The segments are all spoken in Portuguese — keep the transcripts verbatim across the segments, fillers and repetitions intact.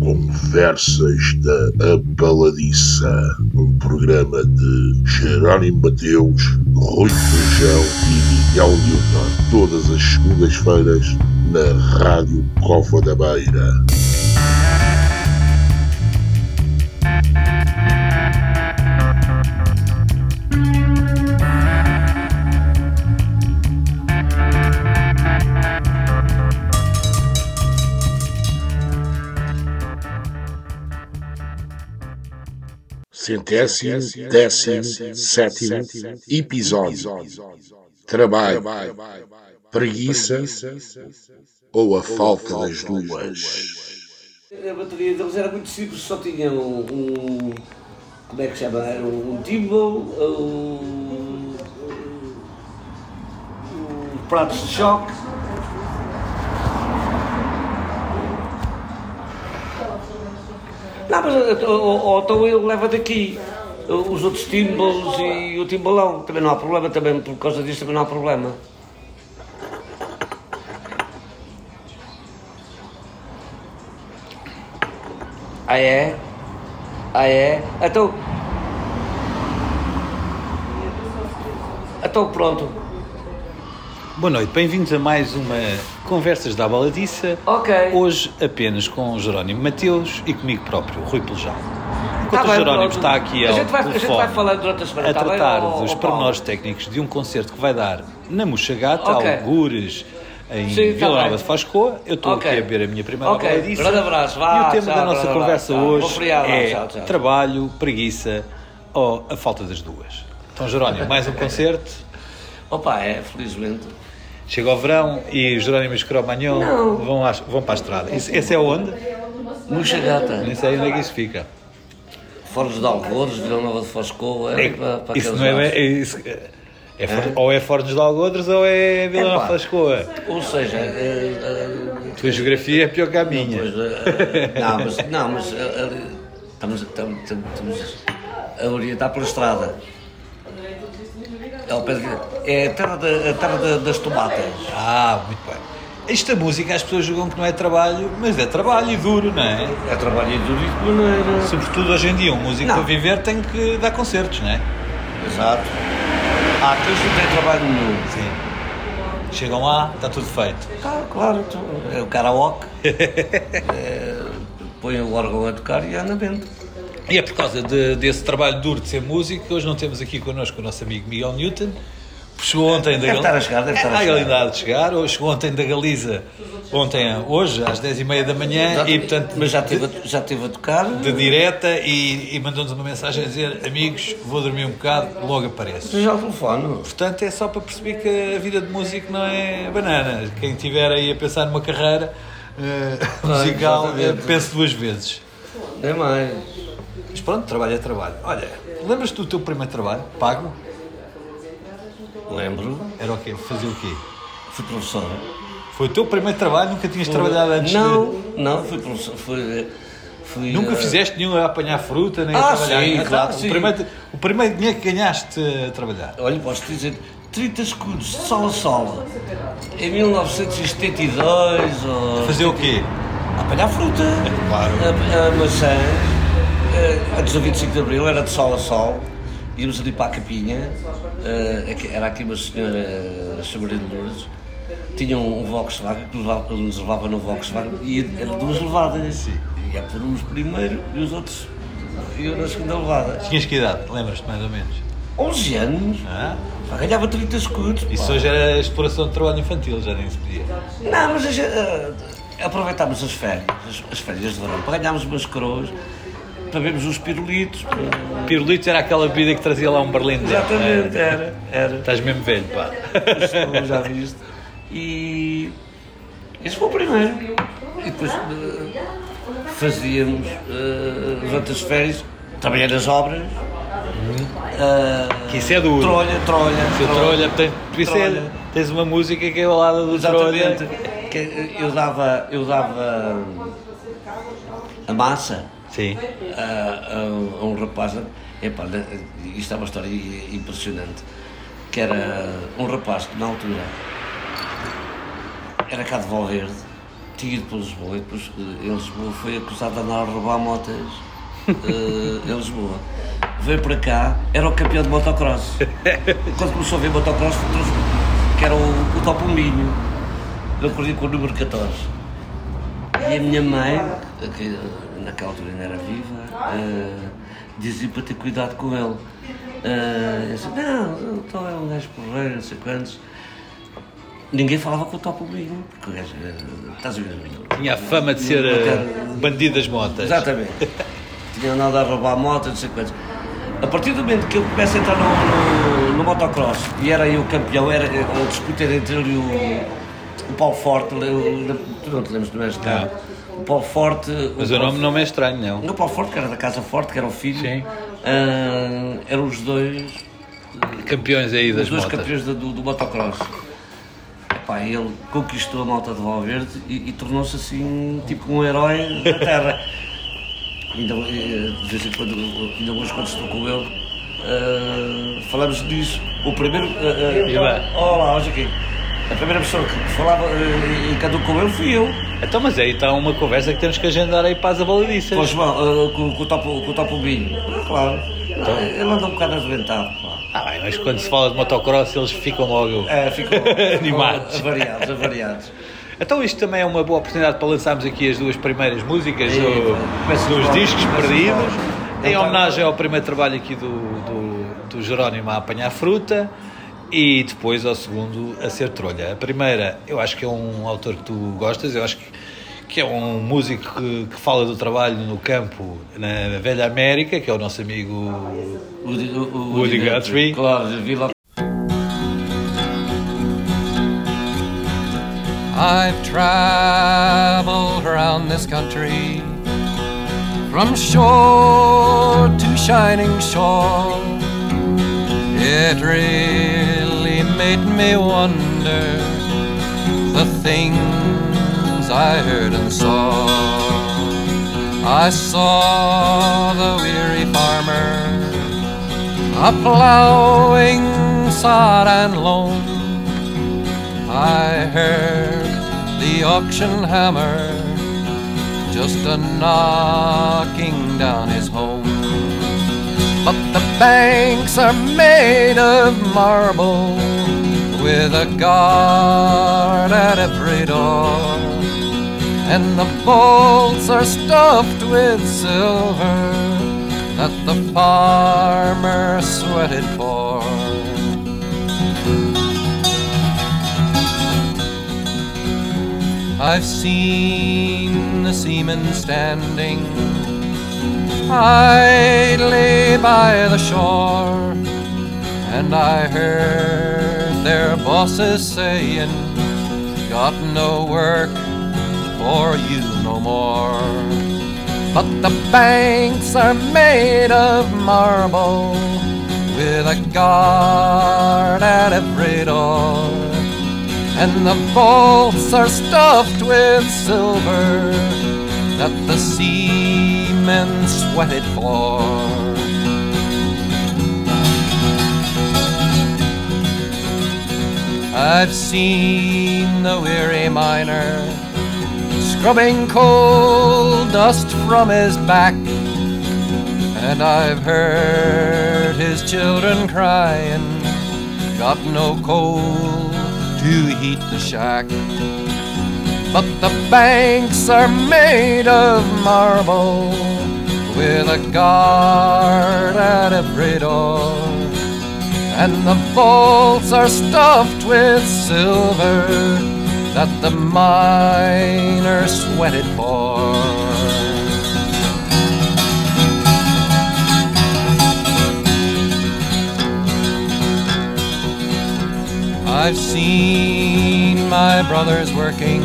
Conversas da Abaladiça, um programa de Jerónimo Mateus, Rui Feijão e Miguel Newton, todas as segundas-feiras na Rádio Cova da Beira. Centésimo, décimo, sétimo episódio. Trabalho, preguiça ou a falta das duas? A bateria deles era muito simples, só tinha um, um como é que chama? Era um timbal, um, um pratos de choque. Não, mas ou então ele leva daqui os outros timbals e o timbalão, também não há problema, também por causa disso também não há problema. Ah é? Ah é? Então... Então pronto. Boa noite, bem-vindos a mais uma Conversas da Abaladiça. Ok. Hoje apenas com Jerónimo Mateus e comigo próprio, Rui Feijão. Enquanto Tá o bem, Jerónimo pronto. está aqui a ao gente vai, telefone a gente vai falar durante a semana, a tá tratar bem, dos oh, oh, pormenores técnicos de um concerto que vai dar na Mochagata, Ok. algures, em Sim, tá Vila Nova bem. de Fascoa. Eu estou Ok. aqui a beber a minha primeira Ok, Abaladiça. grande abraço, vá, E o tema tchau, da nossa grande conversa abraço, tchau. hoje Bom feriado, é tchau, tchau. trabalho, preguiça ou a falta das duas. Então, Jerónimo, mais um concerto. Opa, é, felizmente. Chega ao verão e Jerónimo e Escromagnon Não. vão, às- vão para a estrada. Esse, esse é onde? Mochagata, Nem sei onde é que isso fica. Foros de Algodres, Vila Nova de Foscoa, é, para, para Isso aqueles não é, lados. é, isso, é For- ou é Fornos de Algodres ou é Vila Nova de Epá. Fascoa. Ou seja, eh, eh, A tua geografia é pior que a minha. pois, eh, eh, não, mas, não, mas eh, ali, estamos, estamos, estamos, estamos a orientar pela estrada. É, ao pé de- é a terra, da, a terra da- das tomatas. Ah, muito bem. Esta música as pessoas julgam que não é trabalho, mas é trabalho e duro, não é? É trabalho e duro e de maneira. Sobretudo hoje em dia, um músico Não. para viver tem que dar concertos, não é? Exato. Há aqueles que não têm trabalho nenhum. Sim. Chegam lá, está tudo feito. Tá, claro, tu- é o karaoke. É, põe o órgão a tocar e anda bem. E é por causa de- desse trabalho duro de ser músico que hoje não temos aqui connosco o nosso amigo Miguel Newton. Chegou ontem da Deve estar a chegar, deve estar a Ah, chegar. ele ainda há de chegar. Hoje chegou ontem da Galiza, ontem, hoje, às dez e meia da manhã, e portanto, Mas já esteve, a- já esteve a tocar. de direta, e, e mandou-nos uma mensagem a dizer: amigos, vou dormir um bocado, logo apareço. Seja ao telefone. Portanto, é só para perceber que a vida de músico não é banana. Quem estiver aí a pensar numa carreira eh, musical, eh, exatamente. pense duas vezes. Nem mais. Mas pronto, trabalho é trabalho. Olha, lembras-te do teu primeiro trabalho, pago? Lembro. Era o quê? Fazer o quê? Fui professor. Foi o teu primeiro trabalho? Nunca tinhas trabalhado antes Não, de... não, fui professor. Fui, fui, Nunca eh, fizeste nenhum a apanhar fruta, nem Ah, a trabalhar? sim, Exato. claro que O sim. primeiro, o primeiro dinheiro que ganhaste a trabalhar? Olha, posso dizer, trinta escudos de sol a sol. Em mil novecentos e setenta e dois. Ou... Fazer o quê? A apanhar fruta. Claro. A, a maçã. eh, Antes do vinte e cinco de Abril era de sol a sol. Íamos ali para a capinha. eh, aqui- Era aqui uma senhora eh, chamada de Lourdes. Tinha um, um Volkswagen que levava- que nos levava no Volkswagen e era duas levadas. Ia por uns primeiro e os outros iam na segunda levada. Tinhas que idade? Lembras-te mais ou menos? onze anos. Ah? Pá, ganhava trinta escudos. Isso pá. hoje era exploração de trabalho infantil, já nem se podia. Não, mas a gente, eh, aproveitámos as férias, as, as férias de verão, para ganharmos umas coroas, para vermos uns pirulitos. Pirulito era aquela bebida que trazia lá um berlim dentro. Exatamente, É. era. era. Estás mesmo velho, pá. Isto, já viste. E esse foi o primeiro. E depois eh, fazíamos, eh, durante as férias, trabalhei nas obras. eh, Que isso é duro. Trolha, trolha. Seu trolha, portanto, por isso é, Trolha. tens uma música que é balada do Exatamente. trolha. Que eu dava, eu dava a massa Sim. a, a, a um rapaz. Epá, isto é uma história impressionante. Que era um rapaz que na altura era cá de Valverde tinha ido para Lisboa e depois em Lisboa foi acusado de andar a roubar motas uh, em Lisboa. Veio para cá, era o campeão de motocross. Quando começou a ver motocross, que era o, o Top Minho, eu corri com o número catorze. E a minha mãe, que naquela altura ainda era viva, uh, dizia para ter cuidado com ele. Uh, eu disse, não, então é um gajo porreiro, não sei quantos. Ninguém falava com o Top Minho, porque o gajo, estás a ver? Tinha a fama de ser uh, bandido das motas. Exatamente. Tinha andado a roubar motas, não sei quantos. A partir do momento que eu começo a entrar no, no, no motocross, e era eu campeão, era a disputa entre ele e o, o Paulo Forte, eu, tu não te lembras do mesmo cara? O Paulo Forte... Mas o, o nome não me é estranho, não. O Paulo Forte, que era da Casa Forte, que era o filho. Sim. Uh, eram os dois... Campeões aí das Os dois motas. campeões do, do, do motocross. Epá, ele conquistou a malta de Valverde e, e tornou-se assim, tipo um herói da terra. Ainda, de vez em quando, ainda hoje quando estou com ele, uh, falamos disso. O primeiro... Uh, uh, olá, hoje aqui. A primeira pessoa que falava uh, e cantou com ele fui eu. Então, mas aí está uma conversa que temos que agendar aí para as abaladiças. Com o João, uh, com, com o Topo, com o Topo Binho. Claro. Então, ele anda um bocado arrebentado. Ah, bem, mas quando se fala de motocross eles ficam logo é, ficam animados. Avariados, avariados. Então isto também é uma boa oportunidade para lançarmos aqui as duas primeiras músicas e, do, dos discos perdidos, em então, homenagem ao primeiro trabalho aqui do, do, do Jerónimo a apanhar fruta e depois ao segundo a ser trolha. A primeira, eu acho que é um autor que tu gostas, eu acho que, que é um músico que, que fala do trabalho no campo na velha América, que é o nosso amigo Woody, o, o, Woody Guthrie. Claro, vi lá. I've traveled around this country, from shore to shining shore. It really made me wonder the things I heard and saw. I saw the weary farmer a-plowing sod and loam. I heard the auction hammer just a-knocking down his home. But the banks are made of marble, with a guard at every door, and the bolts are stuffed with silver that the farmer sweated for. I've seen the seamen standing idly by the shore, and I heard their bosses saying, got no work for you no more. But the banks are made of marble, with a guard at every door, and the vaults are stuffed with silver that the seamen sweated for. I've seen the weary miner scrubbing coal dust from his back, and I've heard his children crying, got no coal to heat the shack. But the banks are made of marble, with a guard at every door, and the vaults are stuffed with silver that the miner sweated for. I've seen my brothers working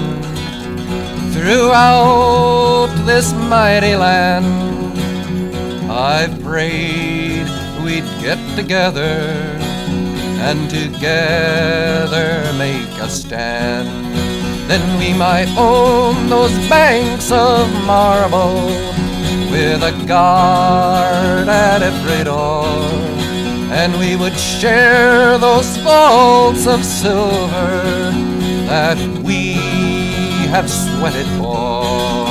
throughout this mighty land. I've prayed we'd get together and together make a stand. Then we might own those banks of marble, with a guard at every door, and we would share those vaults of silver that we have sweated for.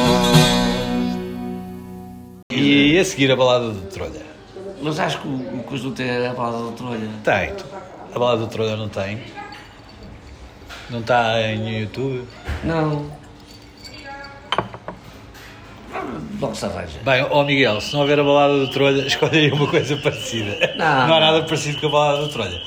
E a seguir a balada de Trolha? Mas acho que o, o coisa não tem a balada de Trolha. Tem. A balada de Trolha não tem? Não está em YouTube? Não. Logo se arranja. Bem, ó Miguel, se não houver a balada de Trolha, escolhe aí uma coisa parecida. Não. Não há nada parecido com a balada de Trolha.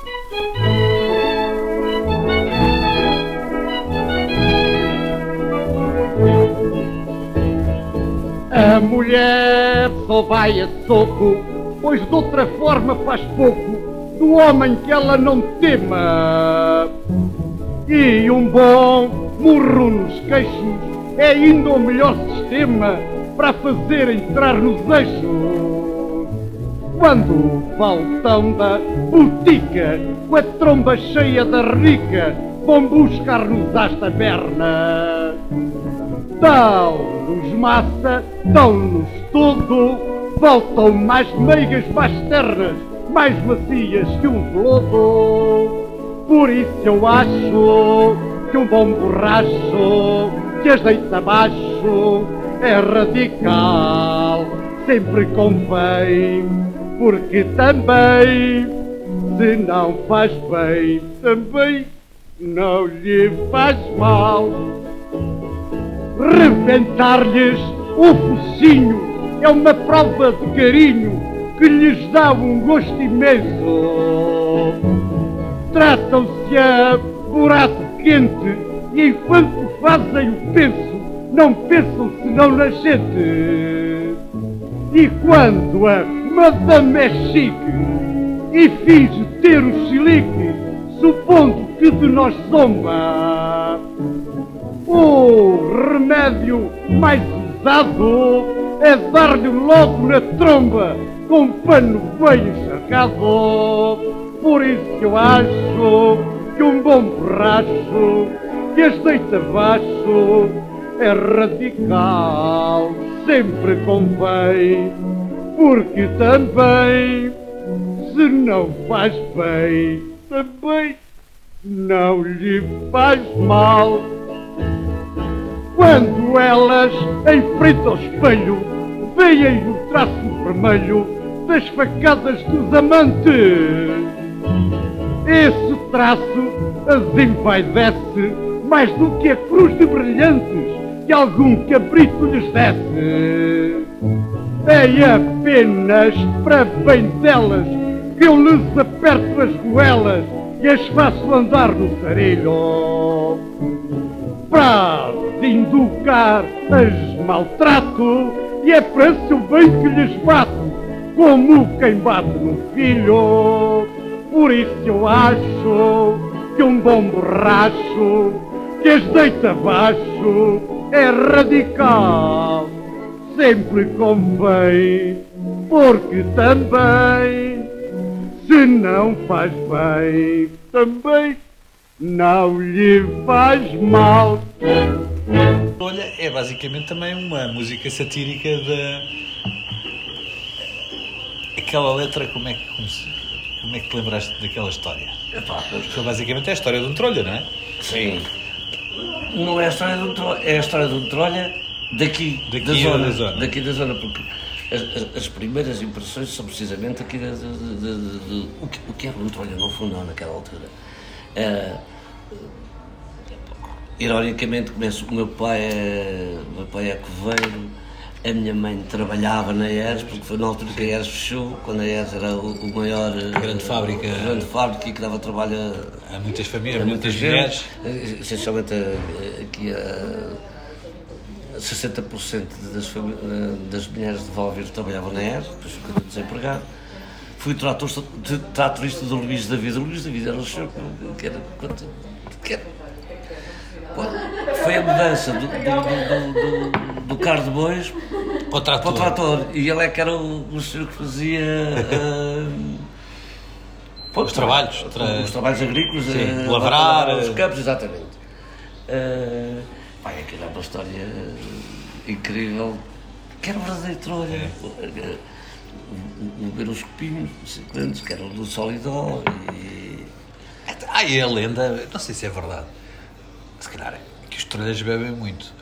A mulher só vai a soco, pois de outra forma faz pouco do homem que ela não tema. E um bom murro nos queixos é ainda o melhor sistema para fazer entrar nos eixos. Quando o baltão da botica, com a tromba cheia da rica, vão buscar-nos às tabernas. Dão-nos massa, dão-nos tudo, voltam mais meigas, mais ternas, mais macias que um veludo. Por isso eu acho que um bom borracho que as deita abaixo é radical, sempre convém, porque também, se não faz bem, também não lhe faz mal. Rebentar-lhes o focinho é uma prova de carinho que lhes dá um gosto imenso. Tratam-se a buraco quente e enquanto fazem o penso, não pensam senão na gente. E quando a madame é chique e finge ter o chilique, supondo que de nós zomba, o remédio mais usado é dar-lhe logo na tromba com um pano bem encharcado. Por isso eu acho que um bom borracho que as deita abaixo é radical, sempre convém, porque também, se não faz bem, também não lhe faz mal. Quando elas enfrentam ao espelho, veem o traço vermelho das facadas dos amantes. Esse traço as envaidece mais do que a cruz de brilhantes que algum cabrito lhes desse. É apenas para bem delas que eu lhes aperto as goelas e as faço andar no sarilho. Para educar as maltrato e é para seu bem que lhes bato, como quem bate no filho. Por isso eu acho que um bom borracho que as deita abaixo é radical, sempre convém, porque também, se não faz bem, também não lhe faz mal. Olha, é basicamente também uma música satírica da... Aquela letra, como é que... Como, se... como é que te lembraste daquela história? Epá, Porque basicamente é a história de um trolha, não é? sim. Não é a história de um trolha, é a história de um trolha daqui, Daqui da, zona, da zona. daqui da zona, porque as, as, as primeiras impressões são precisamente aqui de, de, de, de, de, de o, que, o que era um trolha no fundo não, naquela altura. Uh, ironicamente, começo, o meu pai é, o meu pai é coveiro, a minha mãe trabalhava na E R S, porque foi na altura que a E R S fechou, quando a E R S era o, o maior grande fábrica, grande fábrica e que dava trabalho a, a muitas famílias, a muitas mulheres, mulheres. essencialmente aqui a sessenta por cento das, das mulheres de Valverde trabalhavam na E R S, depois ficou desempregado. Fui tratorista, tratorista do Luís David. O Luís David era o senhor que era, que era, foi a mudança do, do, do, do, do carro de bois para o trator. Para o trator. E ele é que era o, o senhor que fazia uh, pô, os trabalhos tra... os trabalhos agrícolas, sim, uh, lavrar os campos, exatamente. Uh, pai, aquilo é uma história incrível, que era o verdadeiro trolha. É. Um ver os copinhos, que eram do Solidó e... Ah, e a lenda, não sei se é verdade, se calhar é, que os, trolheiros bebem muito.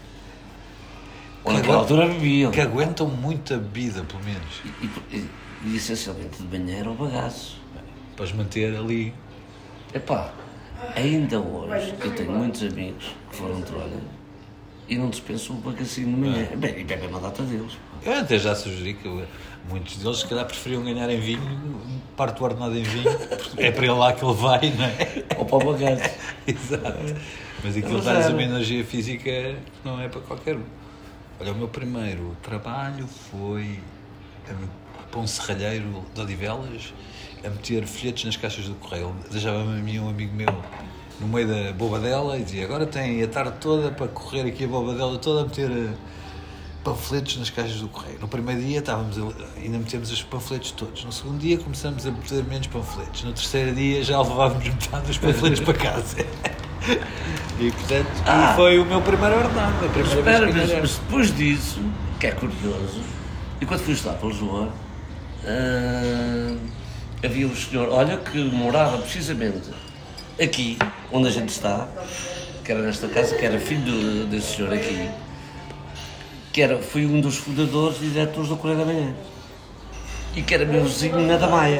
Ou naquela altura bebiam. Que aguentam muita bebida, pelo menos. E, e, e essencialmente de manhã era o bagaço. Para os manter ali. Epá, ainda hoje eu tenho muitos amigos que foram trolha e não dispensam um bagacinho de manhã. É. Bem, e bebem uma data deles. Eu até já sugeri que eu, muitos deles, se calhar, preferiam ganhar em vinho, parte do ordenado em vinho, porque é para ele lá que ele vai, não é? Ou para o bagaço. Exato. Mas aquilo Mas dá-lhes era. uma energia física que não é para qualquer um. Olha, o meu primeiro trabalho foi para um serralheiro de Odivelas a meter folhetos nas caixas do correio. Deixava-me a mim um amigo meu no meio da bobadela e dizia: agora tem a tarde toda para correr aqui a bobadela toda a meter uh, panfletos nas caixas do correio. No primeiro dia estávamos a, ainda metemos os panfletos todos. No segundo dia começamos a meter menos panfletos. No terceiro dia já levávamos metade dos panfletos para casa. E portanto Ah. e foi o meu primeiro ordenado. A primeira Espera, vez que mas, ganhei. mas depois disso, que é curioso, e quando fui lá para Lisboa, ah, havia um senhor, olha, que morava precisamente aqui, onde a gente está, que era nesta casa, que era filho do- desse senhor aqui, que era, foi um dos fundadores e diretores do Correio da Manhã, e que era meu vizinho na da Maia.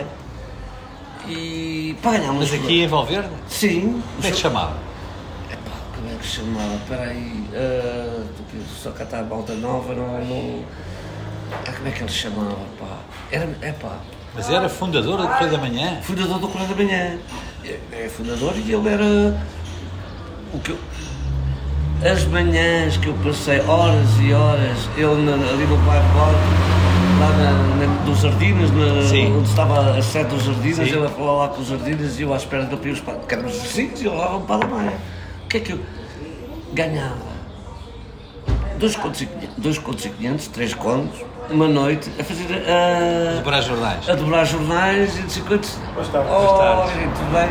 E para ganhar umas Mas aqui em Valverde? Sim. Como é que se chamava? Epá, como é que se chamava? Espera aí, uh, só cá está a Malta Nova, não, não... Ah, como é que ele se chamava, pá? Era, epá, Mas era fundador do Correio da Manhã? fundador do Correio da Manhã. É, é fundador e ele era... O que eu... As manhãs que eu passei horas e horas, ele na, ali no bairro Alto, lá na, na, dos Jardinas, na, Sim. onde estava a sede dos Jardinas, Sim. ele a falar lá com os Jardinas e eu à espera de para os pais, que eram os vizinhos, e eu lá para a Maia. O que é que eu ganhava? Dois contos e quinhentos, dois contos e quinhentos, três contos, uma noite, a fazer a... Dobrar jornais. a dobrar jornais e não sei quantos. Bastante. Oh, Bastante. olha, tudo bem.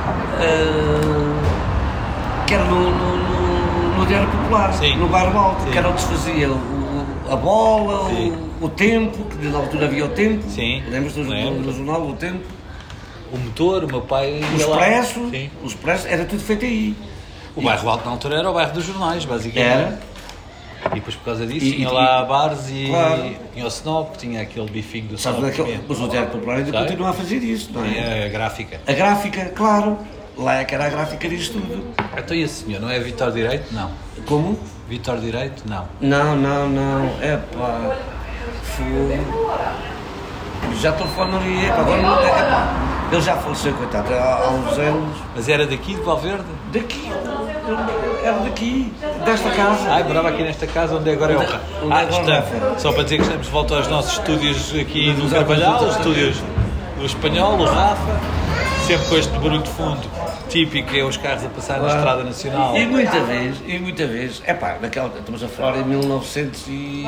Ah, que era no, no, no, no Diário Popular, Sim. no Bairro Alto, Sim. que era onde se fazia o, a bola, Sim. o, o tempo, que na altura havia o tempo. Sim, Lembras do, lembro. do jornal, o tempo? O motor, o meu pai... O ia lá. Expresso, Sim. o Expresso, era tudo feito aí. O bairro Alto na altura era o bairro dos jornais, basicamente. Era. E depois por causa disso E- tinha e- lá bares e Claro. tinha o Snob, tinha aquele bifinho do Sabes, Snob. naquele, que mas o Diário Popular ainda Sei. continua a fazer isso, não é? tinha a gráfica. A gráfica, claro. Lá é que era a gráfica disto tudo. Então e esse senhor, não é Vitor Direito? Não. Como? Vitor Direito? Não. Não, não, não, é pá, foi... Já estou falando ali, epá, agora não, epá, ele já faleceu, coitado, há, há uns anos, Mas era daqui de Valverde? daqui, ele era daqui, desta casa. Ai, morava aqui nesta casa onde agora é o Rafa. Onde Ah, agora está, é o Rafa. só para dizer que estamos de volta aos nossos estúdios aqui no Exato, Carvalhal, os exato. estúdios do Espanhol, o Rafa, sempre com este barulho de fundo típico, que é os carros a passar na Claro. Estrada Nacional. E muita vez, e muita vez, é pá, naquela, estamos a falar em mil e novecentos e...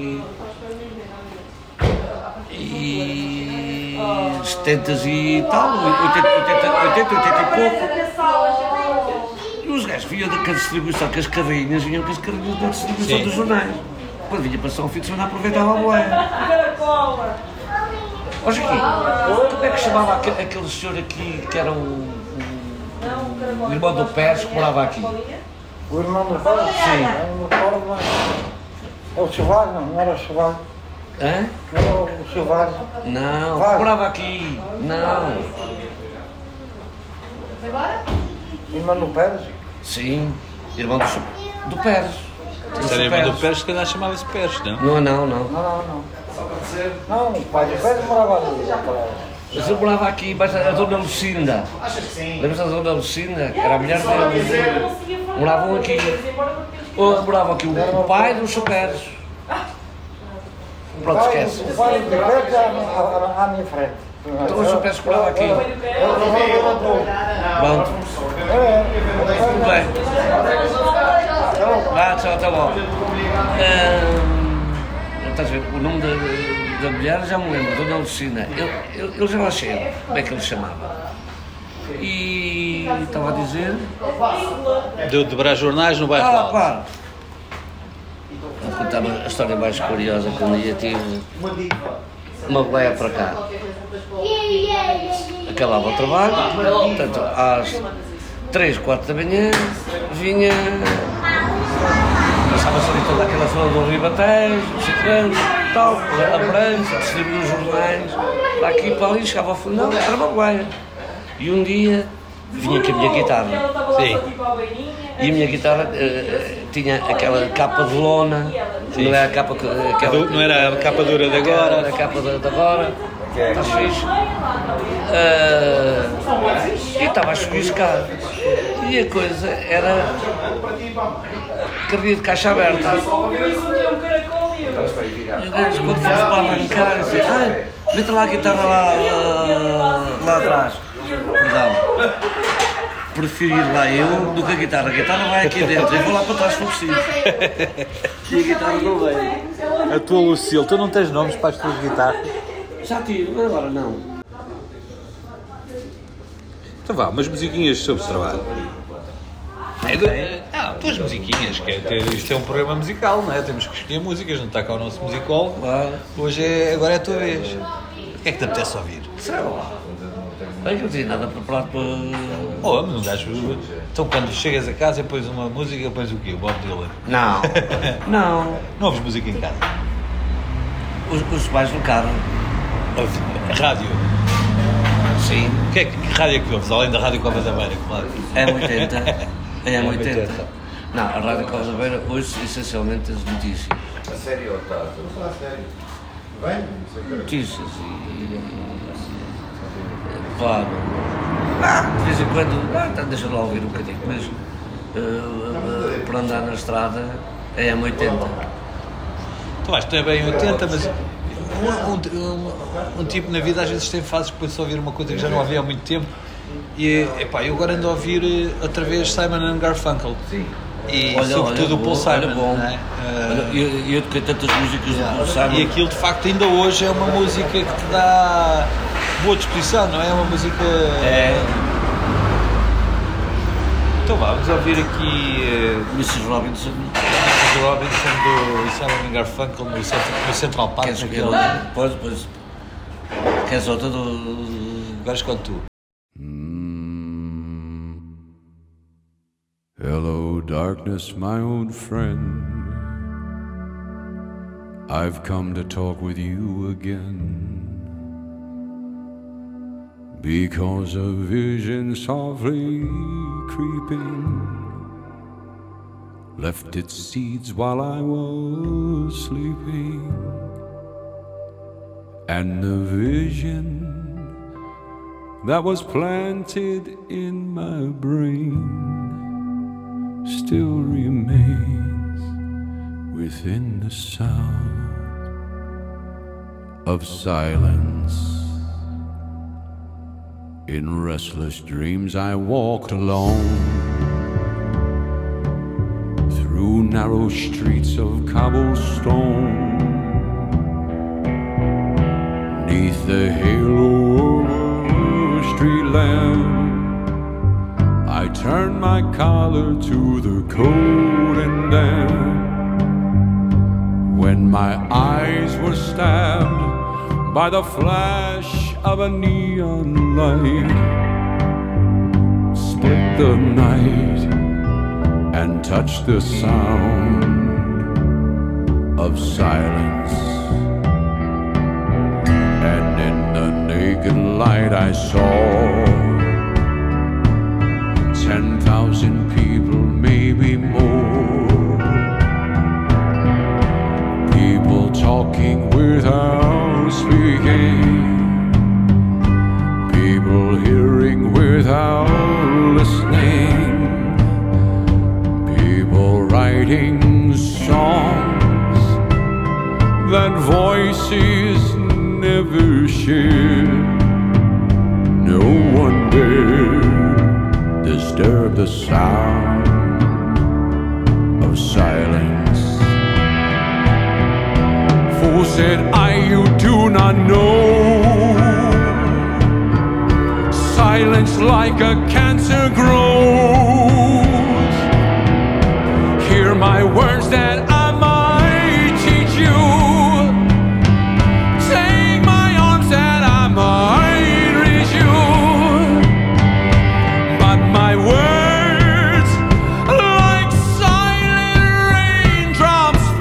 e... setenta e tal, oitenta, oitenta, oitenta, oitenta e pouco. E os gajos vinham da distribuição, que as carrinhas vinham com as carrinhas da distribuição Sim. dos jornais. Quando vinha para São Fim de Semana aproveitava a boleia. Ó Joaquim, como é que chamava aquele, aquele senhor aqui que era o, o, o irmão do Pérez que morava aqui? O irmão do pai? Sim. Não me recordo, mas... É o Silvano, não, não era o Silvano. Hã? Não era o Silvano. Não, Vai. morava aqui. Não. Irmão do Pérez. Sim, irmão do, Su- do Pérez. Se era irmão do Pérez, se calhar chamava-se Pérez, não? Não, não, não. Não, não, não. Não, o pai do Pérez morava ali. naquela- Mas eu morava aqui embaixo da Dona Lucinda. Lembras da Dona Lucinda? Era a mulher dele. Moravam aqui. Ou morava aqui o pai do seu Pérez. Pronto, Pai- esquece. O pai do Pérez à, à, à minha frente. Então o seu Pérez morava aqui. Eu não vou Pronto, É, tudo bem. Ah, tchau, tá bom. Ah, estás a ver? O nome da, da mulher já me lembro, Dona Lucina. Eu, eu, eu já lá chego, como é que ele se chamava. E estava a dizer. De dobrar jornais no bairro Ah, Alto. claro. Vou contar a história mais curiosa que um dia tive uma boleia para cá. Acabava o trabalho, portanto, às três, quatro da manhã, vinha toda aquela zona do Ribatejo, não sei quanto, tal, Abrantes, distribuía os jornais, para aqui e para ali, chegava ao final, era uma boia. E um dia vinha com a minha guitarra. Sim. E a minha guitarra uh, tinha aquela capa de lona, sim. Não era a capa que, aquela, não era a capa dura de agora, era a capa de, de agora, está fixe. Uh, e estava a chuviscar. E a coisa era carrinha de caixa aberta. E o gajo, quando fomos para arrancar, disse: ah, mete lá a guitarra lá, lá, lá atrás. Perdão. Prefiro ir lá eu do que a guitarra. A guitarra vai aqui dentro, eu vou lá para trás se for preciso. E a guitarra não veio. A tua Lucille, tu não tens nomes para as tuas guitarras? Já tive, mas agora não. Então vá, umas musiquinhas sobre o trabalho. É do, ah, duas musiquinhas, que, é, que isto é um programa musical, não é? Temos que escolher músicas, não está cá o nosso musicólogo. Claro. Hoje é, agora é a tua vez. O que é que te apetece ouvir? Sei lá. Eu não tinha nada preparado para... Oh, mas não dás... Então quando chegas a casa e pões uma música, pões o quê? O Bob Dylan? Não. Não. Não ouves música em casa? Os, os pais no carro. Rádio? Sim. Que, é, que rádio é que ouves? Além da Rádio Cova da Beira, claro. É oitenta. É M oitenta. Não, a Rádio Cova da Beira hoje essencialmente as notícias. A sério, Otávio? Estou a falar a sério. Bem? Notícias e... Claro. Ah, de vez em quando, ah, então deixa lá ouvir um bocadinho, mas uh, uh, para andar na estrada é M oitenta. Tu vais, tu é bem oitenta, mas um, um, um, um tipo na vida às vezes tem fases que depois ouvir uma coisa que já não ouvia há muito tempo e epá, eu agora ando a ouvir outra vez Simon and Garfunkel. Sim. E olha, sobretudo olha, o Paul Simon, bom. Não é? uh, E eu toquei tantas músicas do Simon. E aquilo de facto ainda hoje é uma música que te dá boa disposição, não é? É uma música... É. Então vá, vamos ouvir aqui uh, missus Robinson. missus Robinson do Simon and Garfunkel no Central, no Central Park. Queres que Pois, pois. Queres outra do... Agora escolhe tu. Hello, darkness, my old friend. I've come to talk with you again, because a vision softly creeping left its seeds while I was sleeping, and the vision that was planted in my brain still remains within the sound of silence. In restless dreams I walked alone through narrow streets of cobblestone, neath the halo of a street lamp. I turned my collar to the cold and damp, when my eyes were stabbed by the flash of a neon light, split the night and touched the sound of silence. And in the naked light I saw ten thousand people, maybe more, people talking without speaking, people hearing without listening, people writing songs that voices never shared. No one dared disturb the sound of silence. For said I, you do not know, silence like a cancer grows. Hear my words that I might teach you, take my arms that I might reach you. My words, like silent raindrops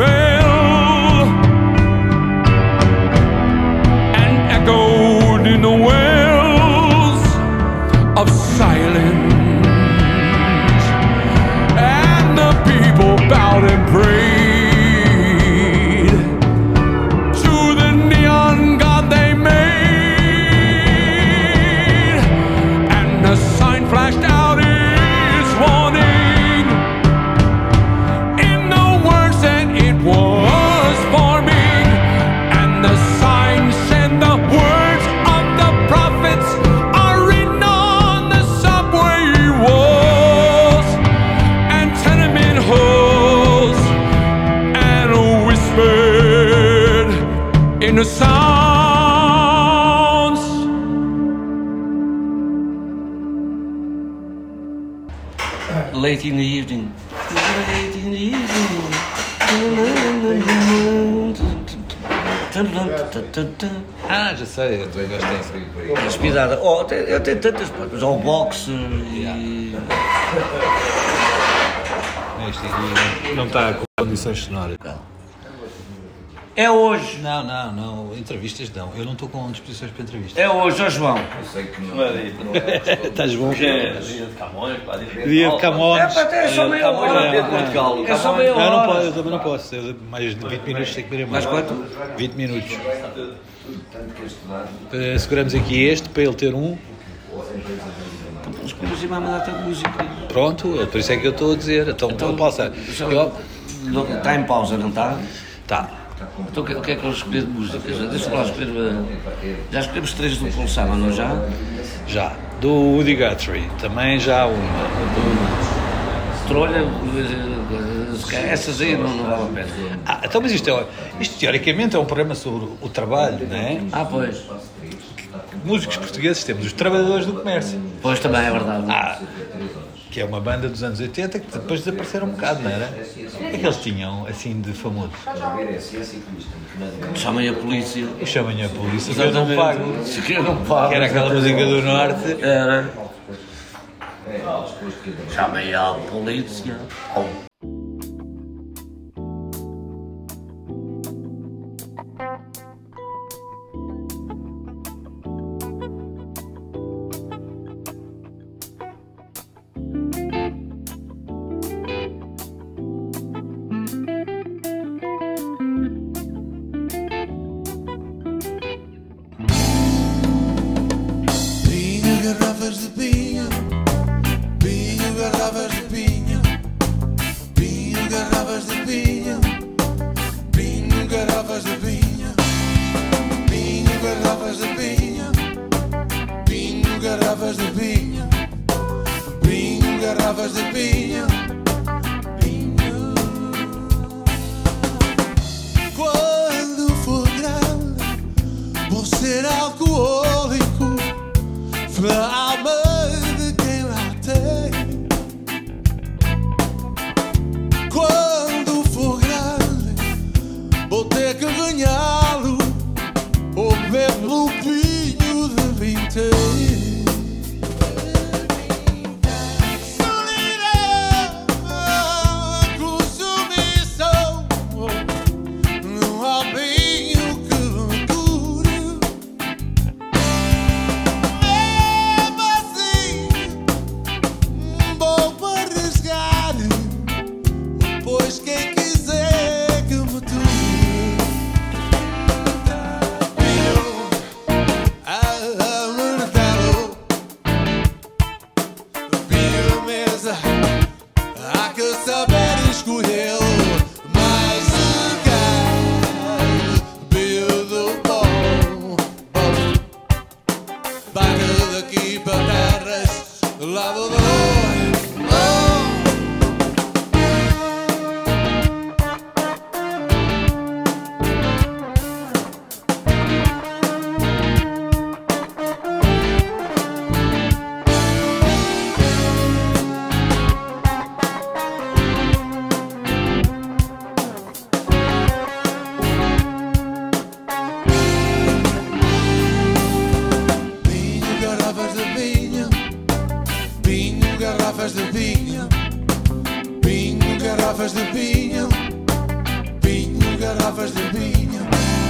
in the sounds. Late in the evening. Late in the evening. Ah, já sei, eu também gosto dessa. Inspirada. Oh, tem- eu tenho tantas, pá, mas ao boxe e. Isto aqui não está com condições sonoras. É hoje. Não, não, não. Entrevistas não. Eu não estou com disposições para entrevistas. É hoje, ó João. Estás bom? Dia de Camões, pá, Dia de Camões. É, pá, até só meia Camões hora. é dia de Portugal. É só meia Não, eu não hora. posso, eu também não posso. Eu, mais de vinte minutos tem que ver a Mais quanto? vinte minutos. Uh, seguramos aqui este para ele ter um. Os coisas vai mandar até música. Pronto, é por isso é que eu estou a dizer. Então, então possa. Eu, Está em pausa, não está? tá. Então o que, o que é que eu escolhi de músicas? Deixa lá escolher. uh, Já escolhemos três do Pulsar, não já? Já. Do Woody Guthrie. Também já há uma. Trolha, uh, essas aí não, não vale a pena. Ah, então, mas isto, é, isto teoricamente é um programa sobre o trabalho, não é? Ah, pois. Músicos portugueses temos os Trabalhadores do Comércio. Pois também é verdade. Ah, que é uma banda dos anos oitenta que depois desapareceram um bocado, não era? O que é que eles tinham, assim, de famoso? Chamem a polícia. E chamam-lhe a polícia que eu não pago. Se que eu não pago. Que era aquela música do Norte. Era. Chamem a polícia. Oh. Pinho, garrafas de pinho, pinho, garrafas de pinho, pinho, garrafas de pinho, pinho, garrafas de pinho, pinho, garrafas de pinho, pinho, garrafas de pinho, pinho, garrafas de pinho, pinho. Quando for grande, vou ser alcoólico. Pra alma de quem lá tem. Quando for grande, vou ter que ganhá-lo ou beber pelo pinho de vintém. Solidão, consumição, não há vinho que me cure. Pois quem quiser que me tue, Pinho, amartelo, Pinho mesa, há que saber escolher. Mas se quer, bedo bom, bom, vai daqui para terras do lado do garrafas de vinho, pinho, garrafas de vinho, pinho, garrafas de vinho.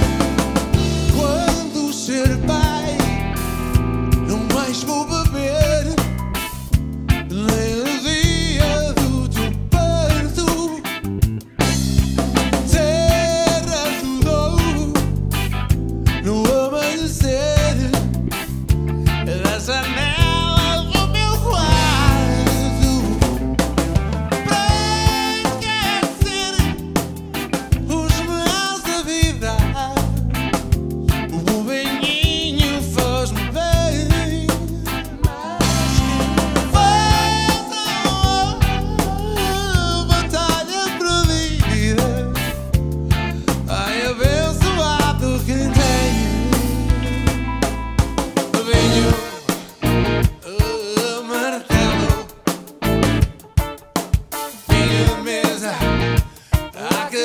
Quando ser pai, não mais vou beber, nem o dia do teu parto. Ter ajudou no amanhecer da janela do meu quarto, pra esquecer os maus da vida.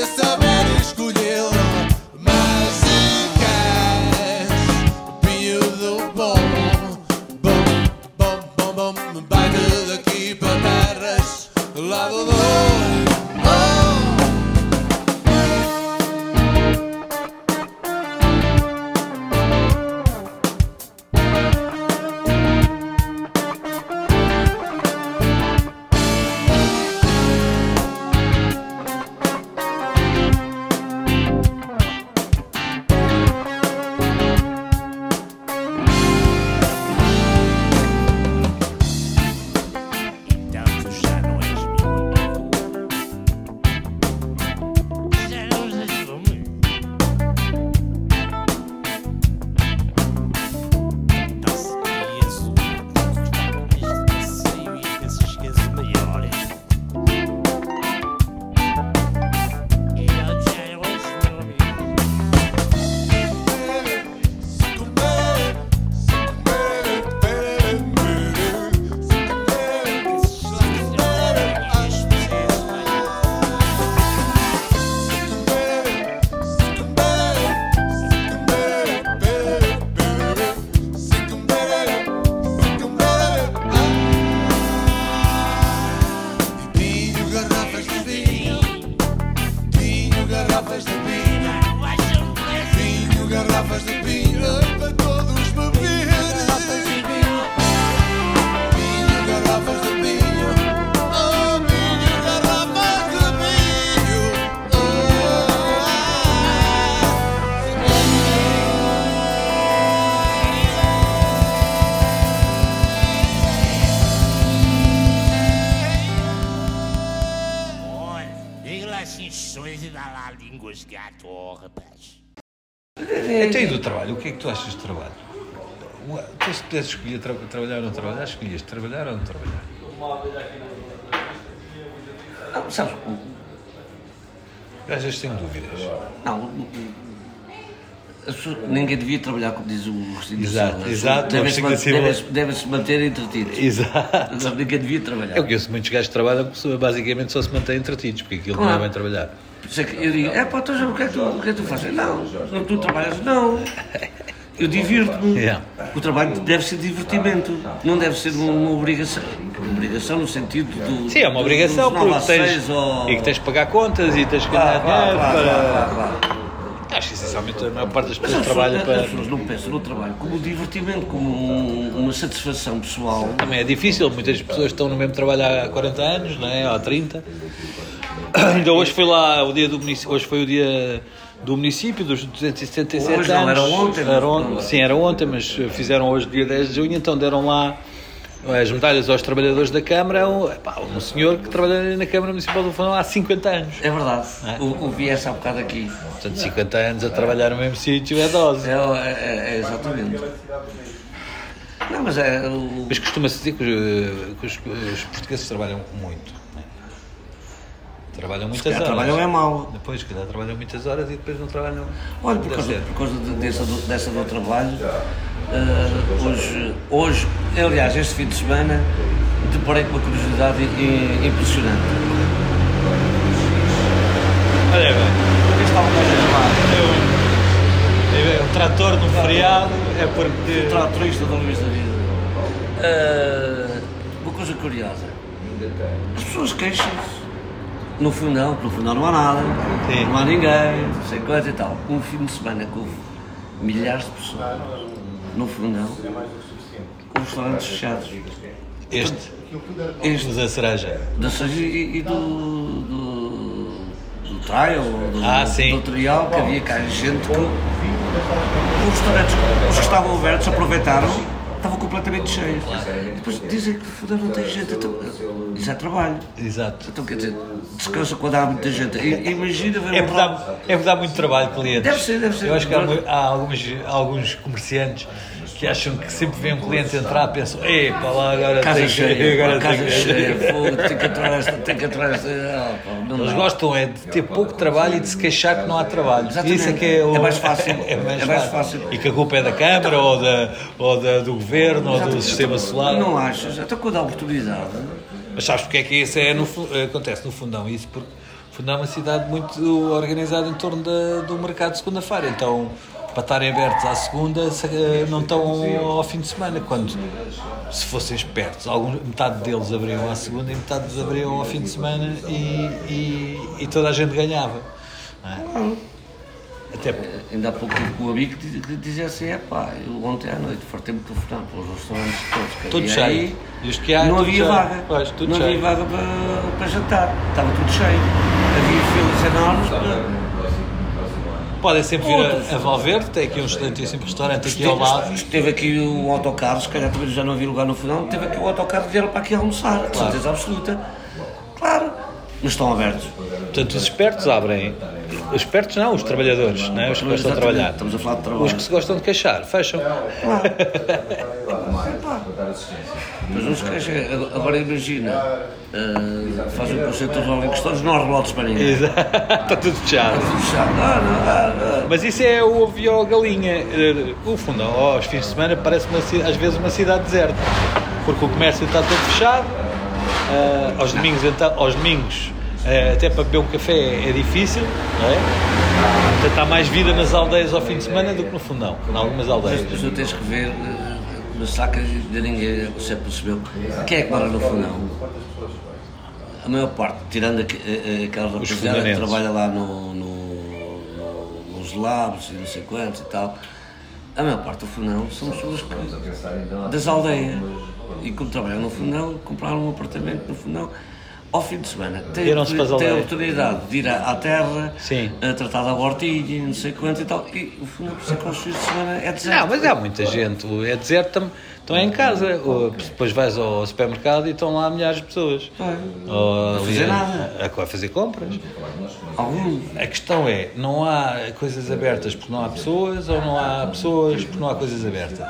de saber escolher. Mas se queres vinho do bom, bom, bom, bom, bom, vai-te daqui para terras lá do Douro. Então, e do trabalho? O que é que tu achas de trabalho? Tu, se pudesses escolher tra trabalhar ou não trabalhar, escolhias trabalhar ou não trabalhar? Não, sabes... Às vezes tenho dúvidas. Não, ninguém devia trabalhar, como diz o Agostinho da Silva. Exato, exato. Deve-se deve deve manter entretido. Exato. Ninguém devia trabalhar. Eu conheço muitos gajos que trabalham que basicamente só se mantêm entretidos, porque aquilo claro. Não é bem trabalhar. Eu digo, é pá, então, o que é que tu, o que é que tu fazes? Não, não, tu trabalhas, não. Eu divirto-me. Yeah. O trabalho deve ser divertimento, não deve ser uma, uma obrigação. Uma obrigação no sentido do. Sim, é uma obrigação, do, porque tens, ou... e que tens de pagar contas e tens que ganhar dinheiro para. Claro, claro. Acho que essencialmente a maior parte das pessoas trabalha para. As pessoas não pensam no trabalho como divertimento, como um, uma satisfação pessoal. Também é difícil, muitas pessoas estão no mesmo trabalho há quarenta anos, não é? Ou há trinta. Ainda hoje foi lá o dia do município, hoje foi o dia do município dos duzentos e setenta e sete hoje anos. Não, era ontem. Era on... Sim, era ontem, mas fizeram hoje dia dez de junho, então deram lá as medalhas aos trabalhadores da Câmara. Um, pá, um senhor que trabalha na Câmara Municipal do Fundão há cinquenta anos. É verdade, é? ouvi essa há bocado aqui. Portanto, cinquenta anos a trabalhar no mesmo sítio é dose. É, é, é exatamente. Não, mas é... O... Mas costuma-se dizer que, que os, os portugueses trabalham muito. Trabalham muitas horas. Trabalham é mau. Depois, se calhar, trabalham muitas horas e depois não trabalham. Olha, por causa, por causa de, dessa, do, dessa do trabalho, uh, hoje, hoje, aliás, este fim de semana, deparei com uma curiosidade impressionante. Olha bem, aqui está um gajo a o trator no feriado é porque. O tratorista da Luís da Vida. Uh, uma coisa curiosa. As pessoas queixam-se. No Fundão, no Fundão não há nada, sim. Não há ninguém, não sei coisa e tal. Um fim de semana que houve milhares de pessoas no Fundão, com restaurantes fechados. Este? Este da cereja. Da cereja e, e do, do, do Trial, do, ah, do, do Trial, que havia cá gente que os restaurantes, os que estavam abertos, aproveitaram, estavam completamente cheios. Depois dizem que o Fundão não tem gente, então, isso é trabalho. Exato. Então quer dizer, descansa quando há muita gente. Imagina ver é um dá, é dar muito trabalho clientes. Deve ser, deve ser. Eu acho que há, há, alguns, há alguns comerciantes que acham que sempre vê um cliente entrar, pensam, epá, lá agora casa tem cheia, que... Agora casa tem cheia, que... fogo, tem que aturar esta, tem que aturar esta... Oh, Eles gostam é de ter pouco trabalho e de se queixar que não há trabalho. Exatamente. Isso é que é, o... é mais fácil. é mais, é mais fácil. fácil. E que a culpa é da Câmara ou, da, ou da, do Governo Exatamente. Ou do Sistema Solar. Não achas? Até quando há oportunidade. Mas sabes porque é que isso é no, acontece no Fundão? Isso porque Fundão é uma cidade muito organizada em torno da, do mercado de segunda-feira, então para estarem abertos à segunda não estão ao fim de semana, quando se fossem espertos, alguns, metade deles abriam à segunda e metade deles abriam ao fim de semana e, e, e toda a gente ganhava. Não é? Até... Ainda há pouco tive com o amigo que dizia assim, é pá, eu ontem à noite fartei-me de telefonar pelos restaurantes todos. Tudo cheio. E que há, não havia cheio. vaga. Pois, não cheio. havia vaga para, para jantar. Estava tudo cheio. Havia filas enormes para... Podem sempre vir a, a Valverde, tem aqui um excelentíssimo restaurante aqui ao lado. Teve aqui o autocarro, se calhar também já não havia lugar no Fundão, teve aqui o autocarro que vieram para aqui almoçar, claro. De certeza absoluta. Claro, mas estão abertos. Portanto, os espertos abrem. Os espertos não, os trabalhadores, não é? Os que gostam de trabalhar. Estamos a falar de trabalho. Os que se gostam de queixar, fecham. Claro. Mas não se queixa. Agora imagina, uh, faz um conceito dos Rolling Stones, não há relotes para ninguém. Exato. Está tudo fechado. Está tudo fechado. Não, não, não. Mas isso é o ovo e a galinha. O Fundão, aos fins de semana, parece uma, às vezes uma cidade deserta. Porque o comércio está todo fechado. Uh, aos domingos, então, aos domingos uh, até para beber um café é difícil, não é? Portanto, há mais vida nas aldeias ao fim de semana do que no Fundão, em algumas aldeias. Mas tu tens que ver, mas será que ainda ninguém se percebeu? Quem é que mora no Fundão? A maior parte, tirando aquela rapaziada que trabalha lá no, no, no, nos labs e não sei quantos e tal, a maior parte do Fundão são pessoas que, das aldeias. E como trabalham no Fundão, compraram um apartamento no Fundão. Ao fim de semana tem, tem a oportunidade de ir à, à terra, sim, a tratar da hortinha, não sei quanto e tal. E o Fundão, por ser aos fins de semana, é deserto. Não, mas há muita gente. É deserto, estão em casa. Ou, depois vais ao supermercado e estão lá milhares de pessoas. Não, a fazer nada. A, a fazer compras. Algum. A questão é, não há coisas abertas porque não há pessoas ou não há pessoas porque não há coisas abertas?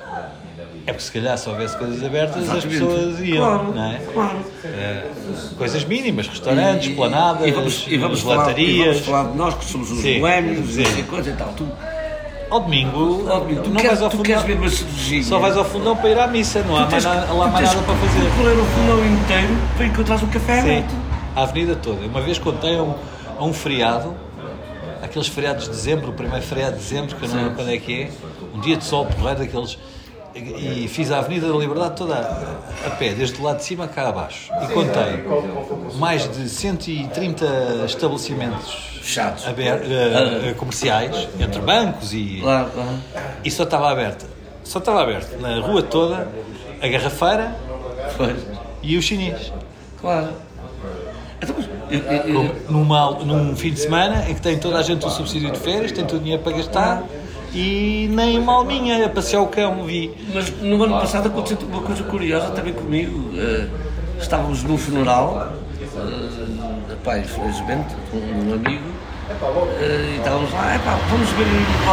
É porque se calhar se houvesse coisas abertas, exatamente, as pessoas iam, claro, não é? Claro. É, coisas mínimas, restaurantes, e, planadas, e vamos, e vamos gelatarias. Falar, e vamos falar de nós que somos os boémios e coisa e tal. Tu, ao domingo, ao domingo tu, não queres, vais ao tu Fundão, queres ver uma cervejinha. Só vais ao Fundão para ir à missa, não há mais, lá mais tens, nada para fazer. Tu correr o Fundão inteiro para encontrares um café aberto. Sim, a avenida toda. Uma vez contei a um, a um feriado, aqueles feriados de dezembro, o primeiro feriado de dezembro, que eu não lembro quando é que é, um dia de sol porreiro daqueles. E fiz a Avenida da Liberdade toda a, a pé, desde o lado de cima cá abaixo. E contei mais de cento e trinta estabelecimentos fechados, aber, uh, uh, comerciais, entre bancos e... Claro, claro. E só estava aberto, só estava aberto na rua toda a garrafeira Foi. e o chinês. Claro. Então, eu, eu, eu... Numa, num fim de semana em que tem toda a gente o subsídio de férias, tem todo o dinheiro para gastar. E nem uma alminha a passear o cão, vi. Mas no ano passado aconteceu uma coisa curiosa também comigo. Uh, estávamos num funeral, uh, pá, infelizmente, com um amigo, uh, e estávamos lá, epá, vamos ver um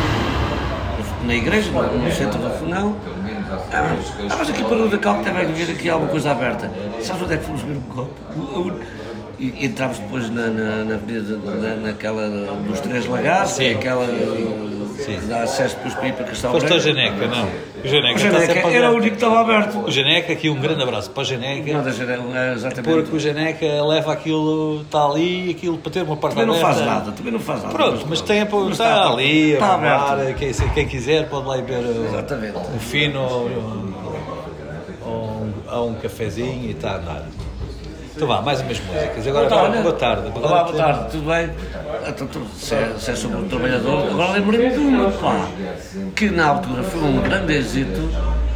copo na igreja, no, no centro do Fundão. Ah, mas aqui para o da Cal também ver aqui alguma coisa aberta. Sabes onde é que fomos ver um copo? E entramos depois na, na, na avenida, na, naquela dos Três Lagartos, que é aquela que dá acesso depois para ir para Castelo Branco. Foste ao Janeca, não? O Janeca, o Janeca está sempre era o único que estava aberto. O Janeca, aqui um grande abraço para o Janeca. Não, da Janeca, é exatamente. Porque o Janeca leva aquilo, está ali, aquilo para ter uma parte também aberta. Também não faz nada, também não faz nada. Pronto, mas tem a está, está ali, está a bar, quem, quem quiser pode lá ir ver exatamente. um fino ou, ou, ou um cafezinho e está a andar. Então vá, mais umas músicas. Agora, boa, agora boa tarde. Agora, boa, boa tarde, tudo bem? Então, tu, se, é, se é sobre um trabalhador, agora lembrei-me de uma, pá, que na altura foi um grande êxito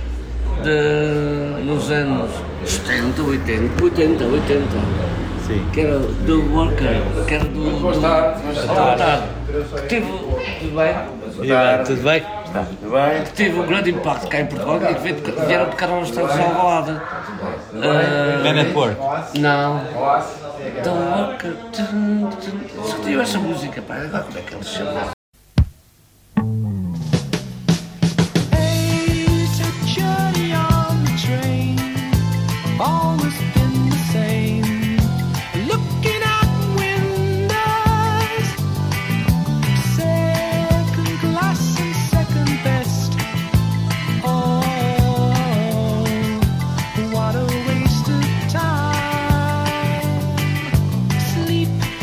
de, nos anos setenta, oitenta, oitenta, oitenta. Sim. Que era do Worker, que era do... Boa tarde. Boa tarde. Que teve... Tudo bem? Boa tarde. Tudo bem? Tudo bem. Que teve um grande impacto cá em Portugal e que vieram tocar aos Estados de Alvalade. Man at Work? Não. The Worker. Discutiu essa música, pá. Agora como é que ele se chama? Sleep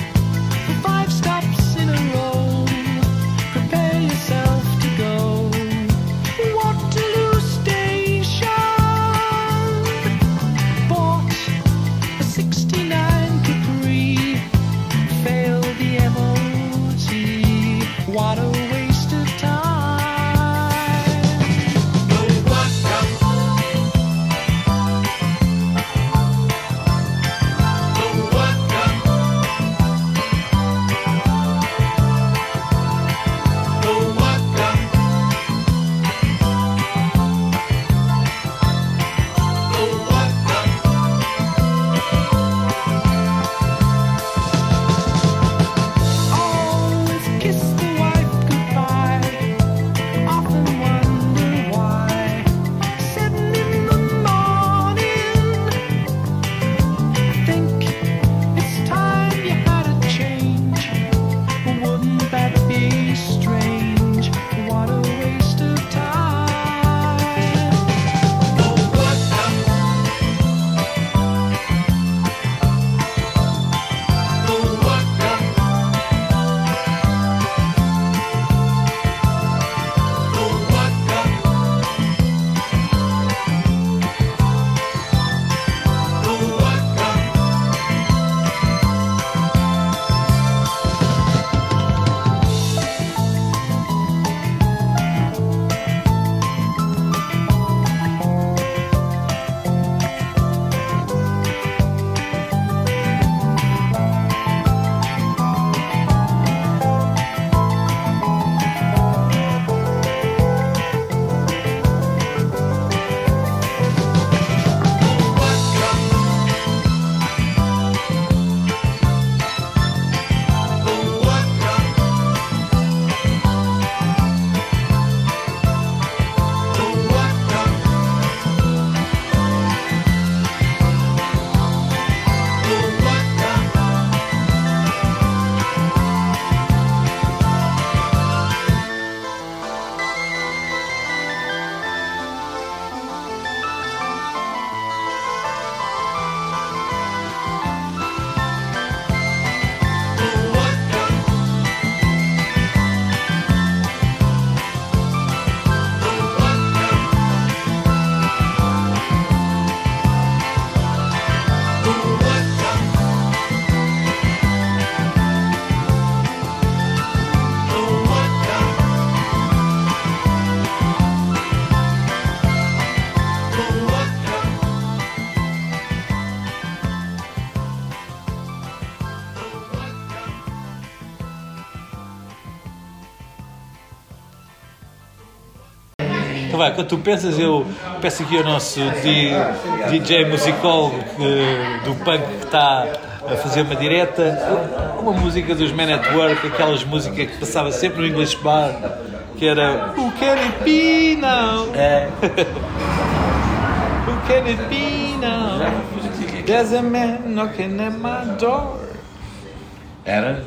vai, quando tu pensas, eu peço aqui ao nosso D J musicólogo que, do punk que está a fazer uma direta, uma música dos Men at Work, aquelas músicas que passava sempre no English Bar, que era Who can it be now? É. Who can it be now? There's a man knocking at my door. Era?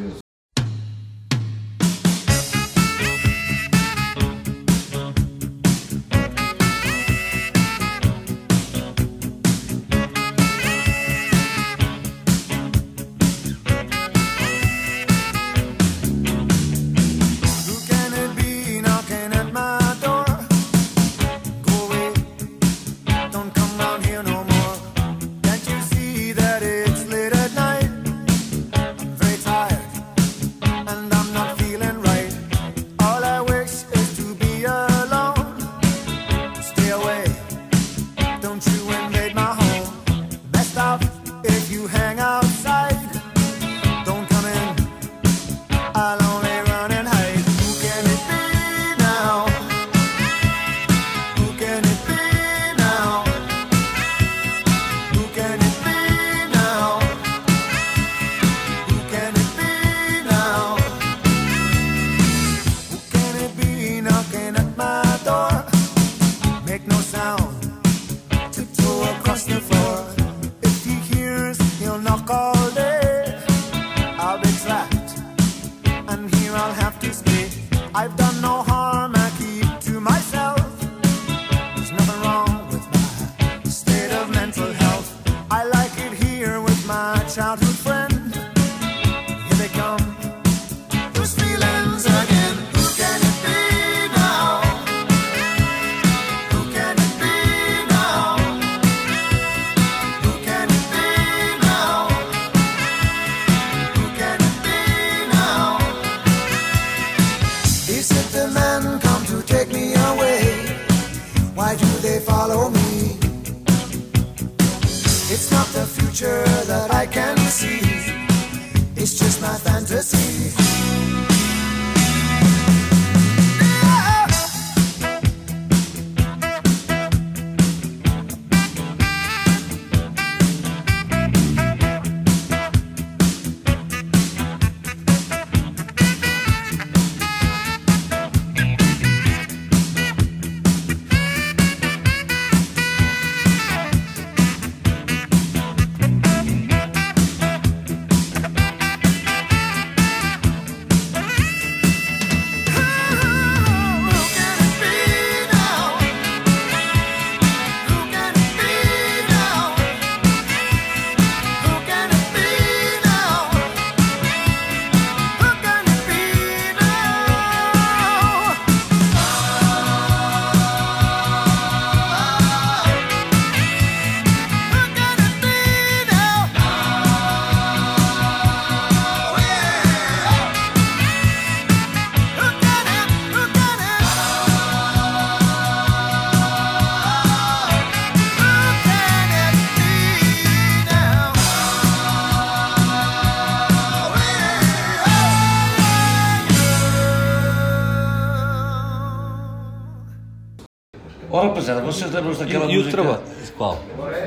Oh rapaziada, vocês lembram-se daquela e, música? E o trabalho? Qual?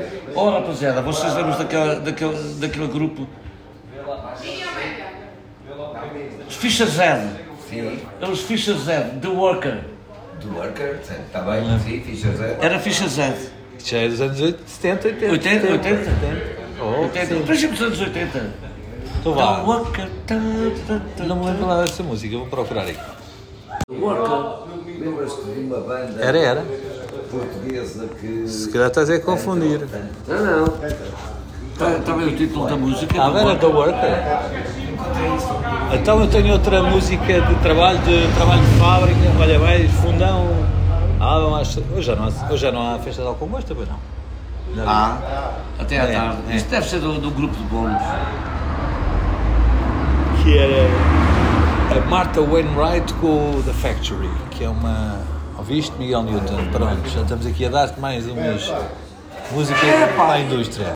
Oh rapaziada, vocês lembram-se daquela, daquele, daquele grupo? Os Ficha Zed. Sim. Os Ficha Zed, The Worker. The Worker, está bem, sim, Ficha Zed. Era Ficha Zed. Já é dos anos setenta, oitenta. oitenta, oitenta? Oh, oitenta. Princípio dos anos oitenta. Então vá. The Worker. Não me lembro lá dessa música, vou procurar aí. The Worker. Lembras-te de uma banda era, era. portuguesa que... Se calhar estás a confundir. Não, não. Está, está bem o título da música. Ah, era The Worker. Então eu tenho outra música de trabalho, de trabalho de fábrica. Olha bem, fundão. Ah, hoje já não há, hoje já não há festa de Alcombos, também não. não ah, até à é, tarde. É. Isto deve ser do, do grupo de bônus. Que era a Martha Wainwright com o The Factory, que é uma... Ouviste, Miguel Newton? Pronto, já estamos aqui a dar-te mais umas músicas para a indústria.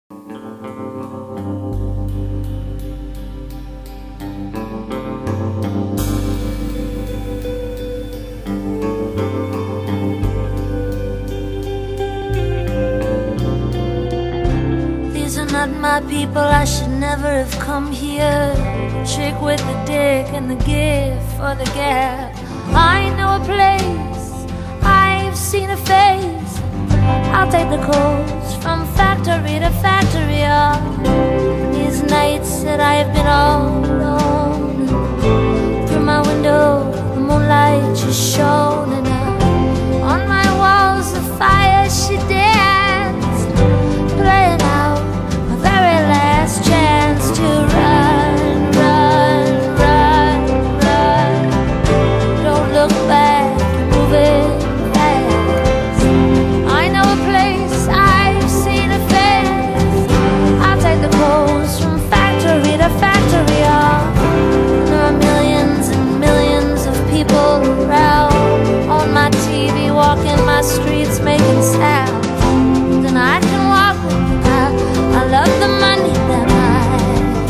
my people, I should never have come here. The trick with the dick and the gift for the gap. I know a place, I've seen a face. I'll take the calls from factory to factory. Oh, these nights that I have been all alone, through my window the moonlight just shone, and uh, on my walls the fire she danced, playing out my very last chance to run, run, run, run. Don't look back, move it fast. I know a place, I've seen a face. I'll take the calls from factory to factory. Oh, there are millions and millions of people around, on my T V, walking my streets, making sound. And I can walk with them. I, I love the money that buys.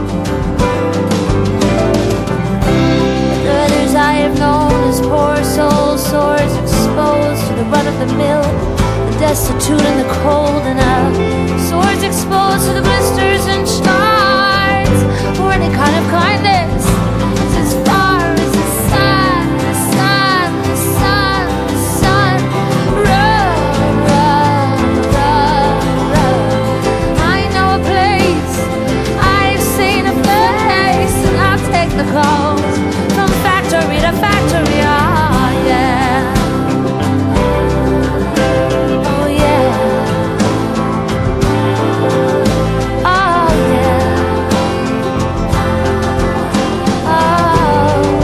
The others I have known as poor souls, swords exposed to the run of the mill, the destitute and the cold, and uh, swords exposed to the blisters and shards, for any kind of kindness. It's as far as the sun, the sun, the sun, the sun. Run, run, run, run. I know a place, I've seen a place, and I'll take the calls from factory to factory. Oh yeah, oh yeah, oh yeah, oh.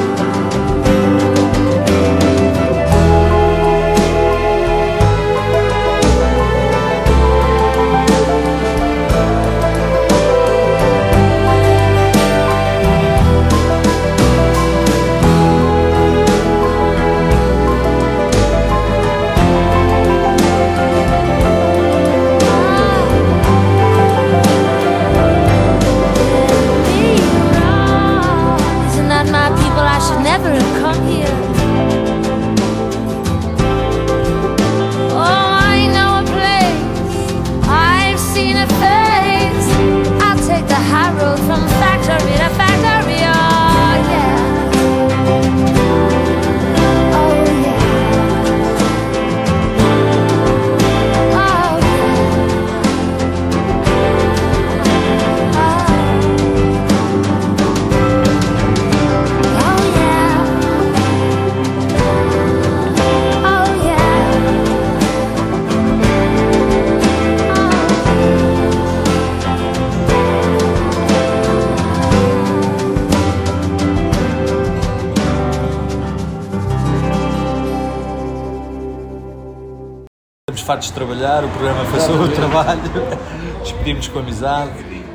Isn't that my people? I should never have come here. Oh, I know a place, I've seen a face. I'll take the high road from factory to factory. Oh yeah, oh yeah, oh Estamos fartos de trabalhar, o programa foi sobre o trabalho, despedimos com amizade.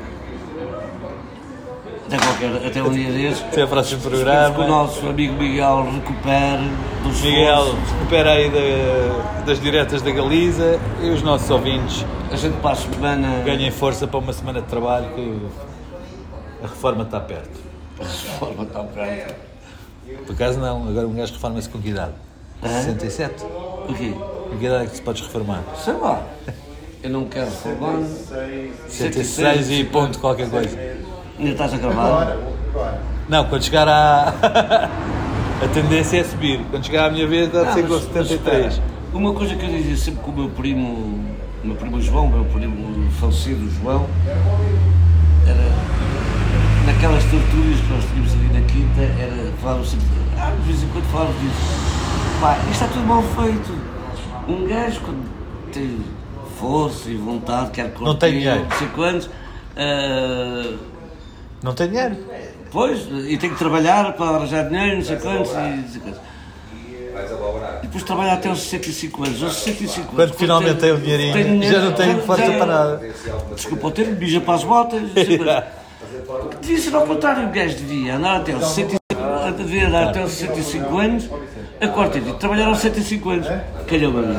Até, qualquer, até um dia destes. Até ao próximo Esperemos programa. que o nosso amigo Miguel recupere dos Miguel, esforços. recupera aí da- das diretas da Galiza e os nossos ouvintes A gente para a semana. ganhem força para uma semana de trabalho, que a reforma está perto. A reforma está perto. Por acaso não, agora um gajo reforma-se com que idade? Hã? sessenta e sete? O quê? Com que idade é que te podes reformar? Sei lá. Eu não quero reformar. sessenta e seis e ponto qualquer coisa. Ainda estás a gravar? Não, quando chegar à... a tendência é subir. Quando chegar à minha vez deve Não, ser com mas- setenta e mas três. espera. Uma coisa que eu dizia sempre com o meu primo, o meu primo João, o meu primo falecido João, era naquelas torturas que nós tínhamos ali na quinta, era, falávamos sempre, ah, de vez em quando falávamos disso, pá, isto está tudo mal feito. Um gajo quando tem força e vontade, quer correr, Não tem dinheiro. não sei quantos, ah, Não tem dinheiro. pois, e tem que trabalhar para arranjar dinheiro, não sei quantos, e não sei quantos. E depois trabalha até aos sessenta e cinco anos. Aos sessenta e cinco Quando anos, finalmente tem o dinheirinho, já não tem força para nada. Desculpa o termo, bija para as botas. Devia ser ao contrário, o gajo devia andar até aos sessenta e cinco, devia andar até aos sessenta e cinco anos, a quarta dia, trabalhar aos sessenta e cinco anos. Calhou-me a mim.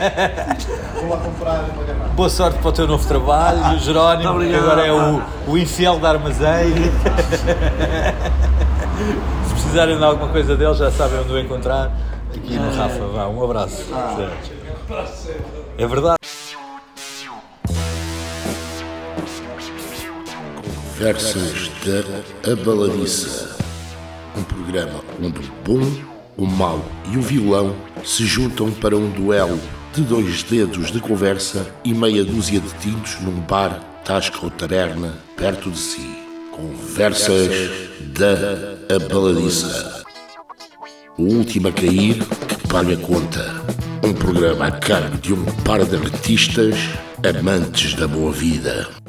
Boa sorte para o teu novo trabalho, o Jerónimo, que agora é o, o infiel da armazém. Se precisarem de alguma coisa dele, já sabem onde o encontrar. Aqui no Rafa, vá, um abraço. É verdade. Conversas da Abaladiça. Um programa onde o bom, o mau e o violão se juntam para um duelo de dois dedos de conversa e meia dúzia de tintos num bar, tasca ou taberna perto de si. Conversas da Abaladiça. O último a cair que paga a conta. Um programa a cargo de um par de artistas amantes da boa vida.